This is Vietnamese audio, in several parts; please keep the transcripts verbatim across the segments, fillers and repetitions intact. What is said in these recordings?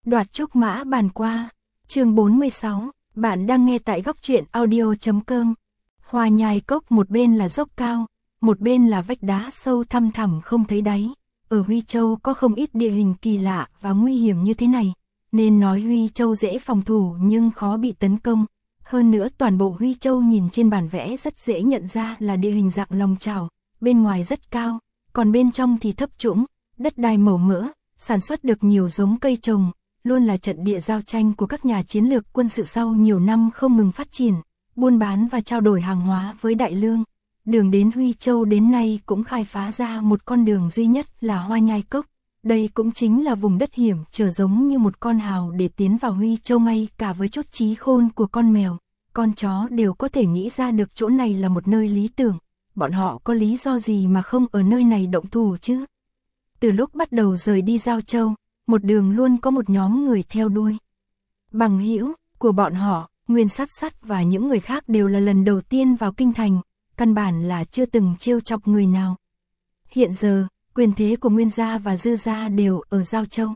Đoạt trúc mã bàn qua. Chương bốn mươi sáu, bạn đang nghe tại góc truyện audio chấm com. Hoa Nhai Cốc một bên là dốc cao, một bên là vách đá sâu thăm thẳm không thấy đáy. Ở Huy Châu có không ít địa hình kỳ lạ và nguy hiểm như thế này, nên nói Huy Châu dễ phòng thủ nhưng khó bị tấn công. Hơn nữa toàn bộ Huy Châu nhìn trên bản vẽ rất dễ nhận ra là địa hình dạng lòng chảo, bên ngoài rất cao, còn bên trong thì thấp trũng, đất đai màu mỡ, sản xuất được nhiều giống cây trồng, luôn là trận địa giao tranh của các nhà chiến lược quân sự sau nhiều năm không ngừng phát triển, buôn bán và trao đổi hàng hóa với Đại Lương. Đường đến Huy Châu đến nay cũng khai phá ra một con đường duy nhất là Hoa Nhai Cốc. Đây cũng chính là vùng đất hiểm trở giống như một con hào để tiến vào Huy Châu, ngay cả với chút trí khôn của con mèo, con chó đều có thể nghĩ ra được chỗ này là một nơi lý tưởng. Bọn họ có lý do gì mà không ở nơi này động thủ chứ? Từ lúc bắt đầu rời đi Giao Châu, một đường luôn có một nhóm người theo đuôi. Bằng hữu của bọn họ, Nguyên Sắt Sắt và những người khác đều là lần đầu tiên vào kinh thành, căn bản là chưa từng trêu chọc người nào. Hiện giờ, quyền thế của Nguyên gia và Dư gia đều ở Giao Châu.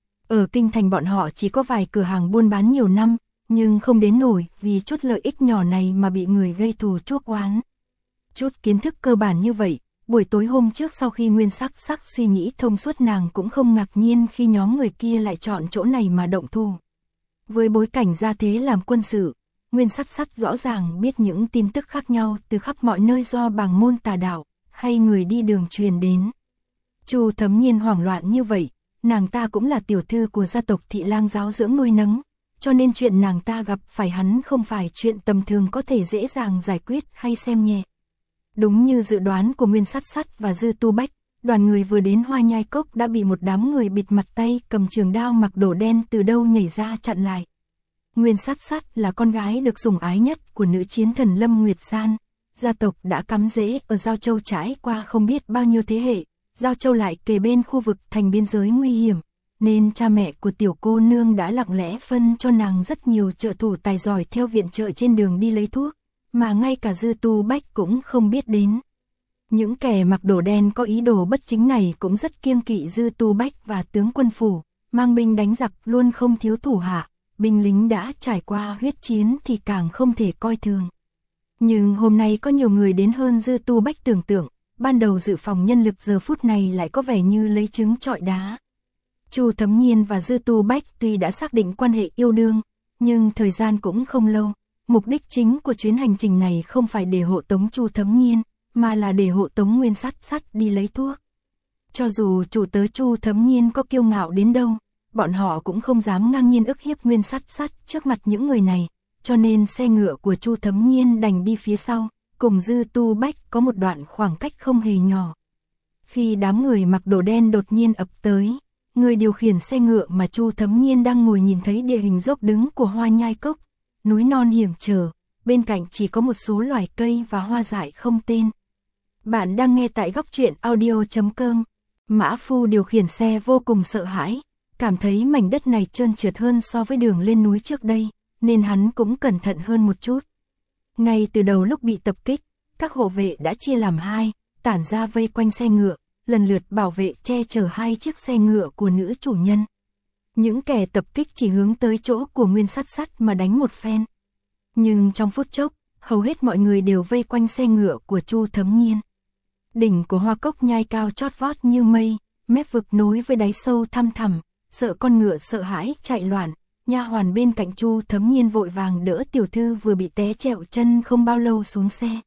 Ở kinh thành bọn họ chỉ có vài cửa hàng buôn bán nhiều năm, nhưng không đến nổi vì chút lợi ích nhỏ này mà bị người gây thù chuốc oán. Chút kiến thức cơ bản như vậy, buổi tối hôm trước sau khi Nguyên Sắc Sắc suy nghĩ thông suốt, nàng cũng không ngạc nhiên khi nhóm người kia lại chọn chỗ này mà động thủ. Với bối cảnh gia thế làm quân sự, Nguyên Sắt Sắt rõ ràng biết những tin tức khác nhau từ khắp mọi nơi do bàng môn tà đạo hay người đi đường truyền đến. Chu Thấm Nhiên hoảng loạn như vậy, nàng ta cũng là tiểu thư của gia tộc Thị Lang giáo dưỡng nuôi nấng, cho nên chuyện nàng ta gặp phải hắn không phải chuyện tầm thường có thể dễ dàng giải quyết hay xem nhẹ. Đúng như dự đoán của Nguyên Sắt Sắt và Dư Tu Bách, đoàn người vừa đến Hoa Nhai Cốc đã bị một đám người bịt mặt tay cầm trường đao mặc đồ đen từ đâu nhảy ra chặn lại. Nguyên Sắt Sắt là con gái được sủng ái nhất của nữ chiến thần Lâm Nguyệt San, gia tộc đã cắm rễ ở Giao Châu trải qua không biết bao nhiêu thế hệ, Giao Châu lại kề bên khu vực thành biên giới nguy hiểm, nên cha mẹ của tiểu cô nương đã lặng lẽ phân cho nàng rất nhiều trợ thủ tài giỏi theo viện trợ trên đường đi lấy thuốc, mà ngay cả Dư Tu Bách cũng không biết đến. Những kẻ mặc đồ đen có ý đồ bất chính này cũng rất kiêng kỵ Dư Tu Bách và tướng quân phủ, mang binh đánh giặc luôn không thiếu thủ hạ, binh lính đã trải qua huyết chiến thì càng không thể coi thường. Nhưng hôm nay có nhiều người đến hơn Dư Tu Bách tưởng tượng, ban đầu dự phòng nhân lực giờ phút này lại có vẻ như lấy trứng trọi đá. Chu Thấm Nhiên và Dư Tu Bách tuy đã xác định quan hệ yêu đương, nhưng thời gian cũng không lâu. Mục đích chính của chuyến hành trình này không phải để hộ tống Chu Thấm Nhiên, mà là để hộ tống Nguyên Sắt Sắt đi lấy thuốc. Cho dù chủ tớ Chu Thấm Nhiên có kiêu ngạo đến đâu, bọn họ cũng không dám ngang nhiên ức hiếp Nguyên Sắt Sắt trước mặt những người này, cho nên xe ngựa của Chu Thấm Nhiên đành đi phía sau, cùng Dư Tu Bách có một đoạn khoảng cách không hề nhỏ. Khi đám người mặc đồ đen đột nhiên ập tới, người điều khiển xe ngựa mà Chu Thấm Nhiên đang ngồi nhìn thấy địa hình dốc đứng của Hoa Nhai Cốc, núi non hiểm trở, bên cạnh chỉ có một số loài cây và hoa dại không tên. Bạn đang nghe tại góc truyện audio chấm com. Mã Phu điều khiển xe vô cùng sợ hãi, cảm thấy mảnh đất này trơn trượt hơn so với đường lên núi trước đây, nên hắn cũng cẩn thận hơn một chút. Ngay từ đầu lúc bị tập kích, các hộ vệ đã chia làm hai, tản ra vây quanh xe ngựa, lần lượt bảo vệ che chở hai chiếc xe ngựa của nữ chủ nhân. Những kẻ tập kích chỉ hướng tới chỗ của Nguyên Sắt Sắt mà đánh một phen. Nhưng trong phút chốc, hầu hết mọi người đều vây quanh xe ngựa của Chu Thấm Nhiên. Đỉnh của Hoa Cốc Nhai cao chót vót như mây, mép vực nối với đáy sâu thăm thẳm, sợ con ngựa sợ hãi chạy loạn. Nha hoàn bên cạnh Chu Thấm Nhiên vội vàng đỡ tiểu thư vừa bị té trẹo chân không bao lâu xuống xe.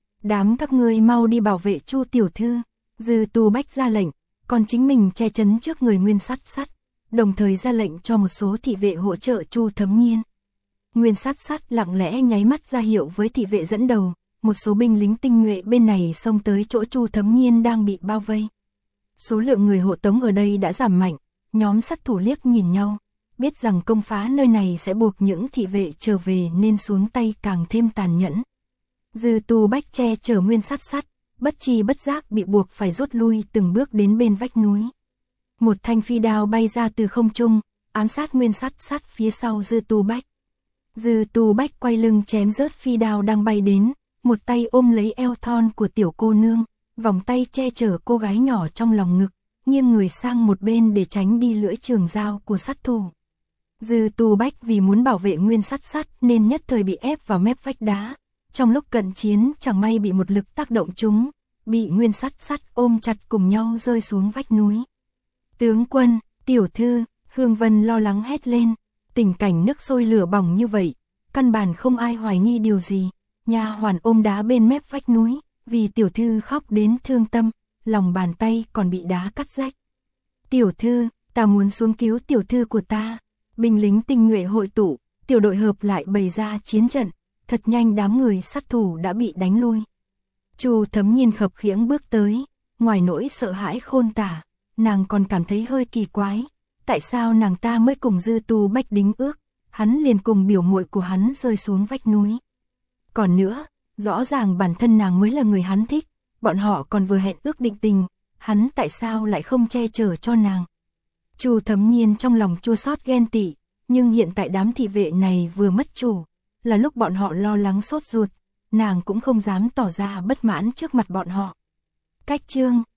Đám các ngươi mau đi bảo vệ Chu tiểu thư. Dư Tu Bách ra lệnh, còn chính mình che chắn trước người Nguyên Sắt Sắt, đồng thời ra lệnh cho một số thị vệ hỗ trợ Chu Thấm Nhiên. Nguyên Sắt Sắt lặng lẽ nháy mắt ra hiệu với thị vệ dẫn đầu, một số binh lính tinh nhuệ bên này xông tới chỗ Chu Thấm Nhiên đang bị bao vây. Số lượng người hộ tống ở đây đã giảm mạnh, nhóm sát thủ liếc nhìn nhau, biết rằng công phá nơi này sẽ buộc những thị vệ trở về nên xuống tay càng thêm tàn nhẫn. Dư Tu Bách che chở Nguyên Sắt Sắt, bất chi bất giác bị buộc phải rút lui từng bước đến bên vách núi. Một thanh phi đao bay ra từ không trung, ám sát Nguyên Sắt Sắt phía sau Dư Tu Bách. Dư Tu Bách quay lưng chém rớt phi đao đang bay đến, một tay ôm lấy eo thon của tiểu cô nương, vòng tay che chở cô gái nhỏ trong lòng ngực, nghiêng người sang một bên để tránh đi lưỡi trường dao của sát thủ. Dư Tu Bách vì muốn bảo vệ Nguyên Sắt Sắt nên nhất thời bị ép vào mép vách đá. Trong lúc cận chiến chẳng may bị một lực tác động trúng, bị Nguyên Sắt Sắt ôm chặt cùng nhau rơi xuống vách núi. Tướng quân, tiểu thư, Hương Vân lo lắng hét lên, tình cảnh nước sôi lửa bỏng như vậy, căn bản không ai hoài nghi điều gì. Nha hoàn ôm đá bên mép vách núi, vì tiểu thư khóc đến thương tâm, lòng bàn tay còn bị đá cắt rách. Tiểu thư, ta muốn xuống cứu tiểu thư của ta. Binh lính tinh nhuệ hội tụ, tiểu đội hợp lại bày ra chiến trận, thật nhanh đám người sát thủ đã bị đánh lui. Chu Thấm Nhiên khập khiễng bước tới, ngoài nỗi sợ hãi khôn tả, nàng còn cảm thấy hơi kỳ quái, tại sao nàng ta mới cùng Dư Tu Bách đính ước, hắn liền cùng biểu muội của hắn rơi xuống vách núi. Còn nữa, rõ ràng bản thân nàng mới là người hắn thích, bọn họ còn vừa hẹn ước định tình, hắn tại sao lại không che chở cho nàng. Chu Thấm Nhiên trong lòng chua xót ghen tị, nhưng hiện tại đám thị vệ này vừa mất chủ, là lúc bọn họ lo lắng sốt ruột, nàng cũng không dám tỏ ra bất mãn trước mặt bọn họ. Cách chương